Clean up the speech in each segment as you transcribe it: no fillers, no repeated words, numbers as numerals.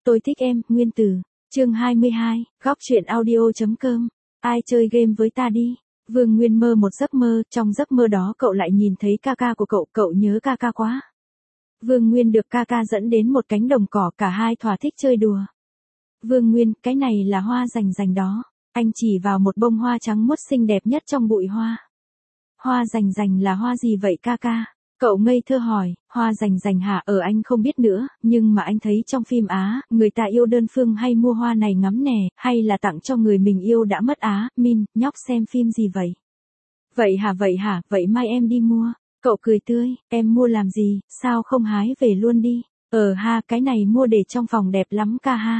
Tôi thích em, Nguyên Tử. Chương 22, góc truyện audio.com. Ai chơi game với ta đi. Vương Nguyên mơ một giấc mơ, trong giấc mơ đó cậu lại nhìn thấy ca ca của cậu nhớ ca ca quá. Vương Nguyên được ca ca dẫn đến một cánh đồng cỏ, cả hai thỏa thích chơi đùa. Vương Nguyên, cái này là hoa rành rành đó. Anh chỉ vào một bông hoa trắng muốt xinh đẹp nhất trong bụi hoa. Hoa rành rành là hoa gì vậy ca ca? Cậu ngây thơ hỏi, hoa rành rành hả? Anh không biết nữa, nhưng mà anh thấy trong phim Á, người ta yêu đơn phương hay mua hoa này ngắm nè, hay là tặng cho người mình yêu đã mất á. Min, nhóc xem phim gì vậy? Vậy hả, vậy mai em đi mua. Cậu cười tươi, em mua làm gì, sao không hái về luôn đi? Cái này mua để trong phòng đẹp lắm ca ha.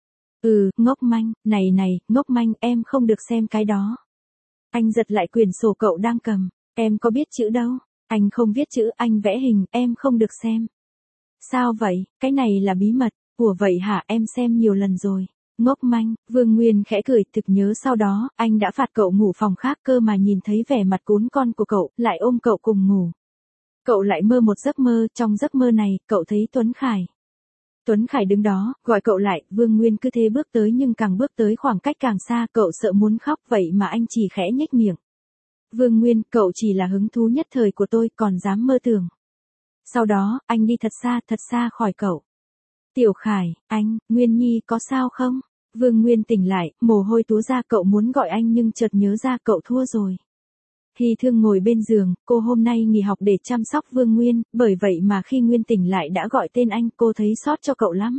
Ngốc manh, này, ngốc manh, em không được xem cái đó. Anh giật lại quyển sổ cậu đang cầm, em có biết chữ đâu. Anh không viết chữ, anh vẽ hình, em không được xem. Sao vậy, cái này là bí mật. Ủa vậy hả, em xem nhiều lần rồi. Ngốc manh, Vương Nguyên khẽ cười, thực nhớ sau đó, anh đã phạt cậu ngủ phòng khác cơ mà nhìn thấy vẻ mặt cún con của cậu, lại ôm cậu cùng ngủ. Cậu lại mơ một giấc mơ, trong giấc mơ này, cậu thấy Tuấn Khải. Tuấn Khải đứng đó, gọi cậu lại, Vương Nguyên cứ thế bước tới nhưng càng bước tới khoảng cách càng xa, cậu sợ muốn khóc vậy mà anh chỉ khẽ nhếch miệng. Vương Nguyên, cậu chỉ là hứng thú nhất thời của tôi, còn dám mơ tưởng. Sau đó, anh đi thật xa khỏi cậu. Tiểu Khải, anh, Nguyên Nhi có sao không? Vương Nguyên tỉnh lại, mồ hôi túa ra, cậu muốn gọi anh nhưng chợt nhớ ra cậu thua rồi. Hy Thương ngồi bên giường, cô hôm nay nghỉ học để chăm sóc Vương Nguyên, bởi vậy mà khi Nguyên tỉnh lại đã gọi tên anh, cô thấy xót cho cậu lắm.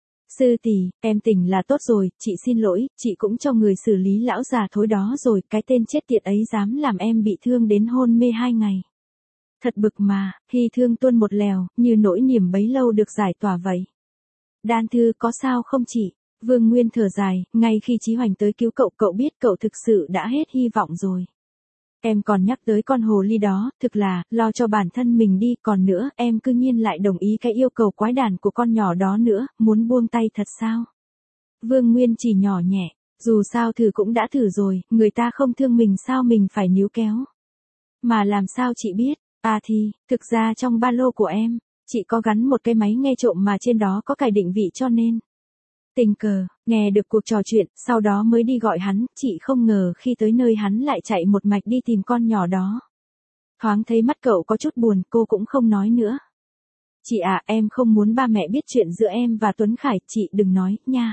Sư tỷ, em tỉnh là tốt rồi, chị xin lỗi, chị cũng cho người xử lý lão già thối đó rồi, cái tên chết tiệt ấy dám làm em bị thương đến hôn mê 2 ngày. Thật bực mà, Hy Thương tuôn một lèo, như nỗi niềm bấy lâu được giải tỏa vậy. Đan Thư có sao không chị? Vương Nguyên thở dài, ngay khi Chí Hoành tới cứu cậu biết cậu thực sự đã hết hy vọng rồi. Em còn nhắc tới con hồ ly đó, thực là, lo cho bản thân mình đi, còn nữa, em cư nhiên lại đồng ý cái yêu cầu quái đản của con nhỏ đó nữa, muốn buông tay thật sao? Vương Nguyên chỉ nhỏ nhẹ, dù sao thử cũng đã thử rồi, người ta không thương mình sao mình phải níu kéo. Mà làm sao chị biết, thực ra trong ba lô của em, chị có gắn một cái máy nghe trộm mà trên đó có cài định vị cho nên. Tình cờ, nghe được cuộc trò chuyện, sau đó mới đi gọi hắn, chị không ngờ khi tới nơi hắn lại chạy một mạch đi tìm con nhỏ đó. Thoáng thấy mắt cậu có chút buồn, cô cũng không nói nữa. Chị em không muốn ba mẹ biết chuyện giữa em và Tuấn Khải, chị đừng nói, nha.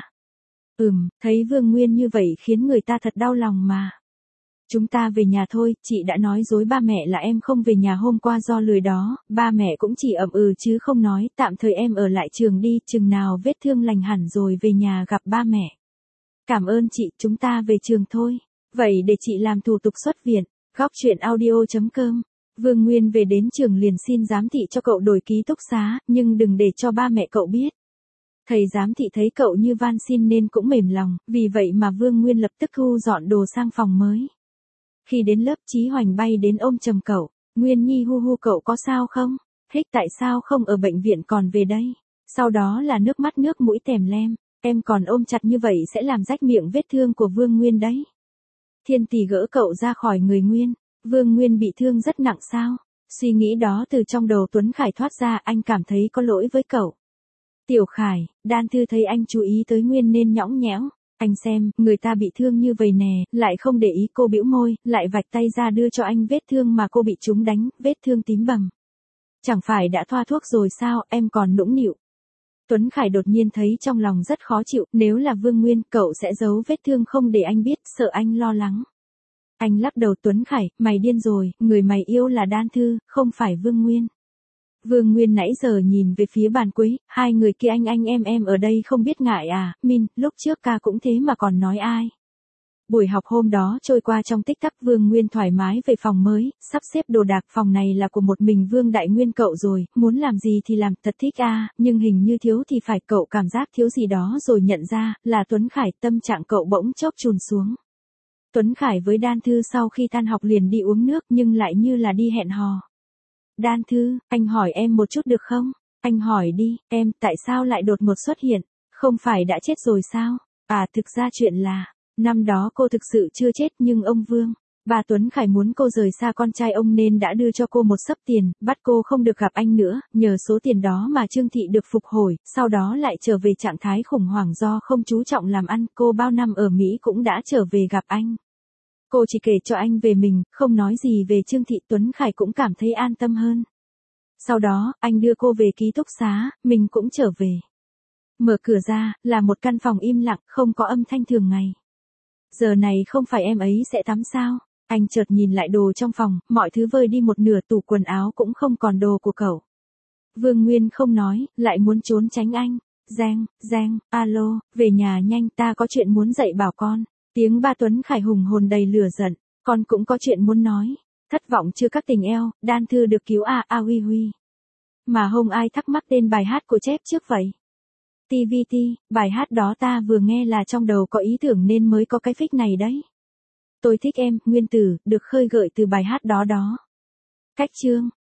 Thấy Vương Nguyên như vậy khiến người ta thật đau lòng mà. Chúng ta về nhà thôi, chị đã nói dối ba mẹ là em không về nhà hôm qua do lười đó, ba mẹ cũng chỉ chứ không nói, tạm thời em ở lại trường đi, chừng nào vết thương lành hẳn rồi về nhà gặp ba mẹ. Cảm ơn chị, chúng ta về trường thôi. Vậy để chị làm thủ tục xuất viện. Góc truyện audio.com. Vương Nguyên về đến trường liền xin giám thị cho cậu đổi ký túc xá, nhưng đừng để cho ba mẹ cậu biết. Thầy giám thị thấy cậu như van xin nên cũng mềm lòng, vì vậy mà Vương Nguyên lập tức thu dọn đồ sang phòng mới. Khi đến lớp, Chí Hoành bay đến ôm chầm cậu, Nguyên Nhi hu cậu có sao không? Tại sao không ở bệnh viện còn về đây? Sau đó là nước mắt nước mũi tèm lem, em còn ôm chặt như vậy sẽ làm rách miệng vết thương của Vương Nguyên đấy. Thiên Tỷ gỡ cậu ra khỏi người Nguyên, Vương Nguyên bị thương rất nặng sao? Suy nghĩ đó từ trong đầu Tuấn Khải thoát ra, anh cảm thấy có lỗi với cậu. Tiểu Khải, Đan Thư thấy anh chú ý tới Nguyên nên nhõng nhẽo. Anh xem, người ta bị thương như vậy nè, lại không để ý, cô bĩu môi, lại vạch tay ra đưa cho anh vết thương mà cô bị chúng đánh, vết thương tím bầm. Chẳng phải đã thoa thuốc rồi sao, em còn nũng nịu. Tuấn Khải đột nhiên thấy trong lòng rất khó chịu, nếu là Vương Nguyên, cậu sẽ giấu vết thương không để anh biết, sợ anh lo lắng. Anh lắc đầu, Tuấn Khải, mày điên rồi, người mày yêu là Đan Thư, không phải Vương Nguyên. Vương Nguyên nãy giờ nhìn về phía bàn cuối, hai người kia anh em ở đây không biết ngại à, Min, lúc trước ca cũng thế mà còn nói ai. Buổi học hôm đó trôi qua trong tích tắc, Vương Nguyên thoải mái về phòng mới, sắp xếp đồ đạc, phòng này là của một mình Vương Đại Nguyên cậu rồi, muốn làm gì thì làm, thật thích nhưng hình như thiếu thì phải, cậu cảm giác thiếu gì đó rồi nhận ra, là Tuấn Khải, tâm trạng cậu bỗng chốc chùn xuống. Tuấn Khải với Đan Thư sau khi tan học liền đi uống nước nhưng lại như là đi hẹn hò. Đan Thư, anh hỏi em một chút được không? Anh hỏi đi, em, tại sao lại đột ngột xuất hiện? Không phải đã chết rồi sao? Thực ra chuyện là, năm đó cô thực sự chưa chết nhưng ông Vương, Bà Tuấn Khải muốn cô rời xa con trai ông nên đã đưa cho cô một xấp tiền, bắt cô không được gặp anh nữa, nhờ số tiền đó mà Trương Thị được phục hồi, sau đó lại trở về trạng thái khủng hoảng do không chú trọng làm ăn, cô bao năm ở Mỹ cũng đã trở về gặp anh. Cô chỉ kể cho anh về mình, không nói gì về Trương Thị, Tuấn Khải cũng cảm thấy an tâm hơn. Sau đó, anh đưa cô về ký túc xá, mình cũng trở về. Mở cửa ra, là một căn phòng im lặng, không có âm thanh thường ngày. Giờ này không phải em ấy sẽ tắm sao? Anh chợt nhìn lại đồ trong phòng, mọi thứ vơi đi một nửa, tủ quần áo cũng không còn đồ của cậu. Vương Nguyên không nói, lại muốn trốn tránh anh. Giang, alo, về nhà nhanh, ta có chuyện muốn dạy bảo con. Tiếng ba Tuấn Khải hùng hồn đầy lửa giận, con cũng có chuyện muốn nói. Thất vọng chưa các tình eo, đan thư được cứu huy huy. Mà không ai thắc mắc tên bài hát của chép trước vậy. TVT, bài hát đó ta vừa nghe là trong đầu có ý tưởng nên mới có cái phích này đấy. Tôi thích em, nguyên tử, được khơi gợi từ bài hát đó đó. Cách chương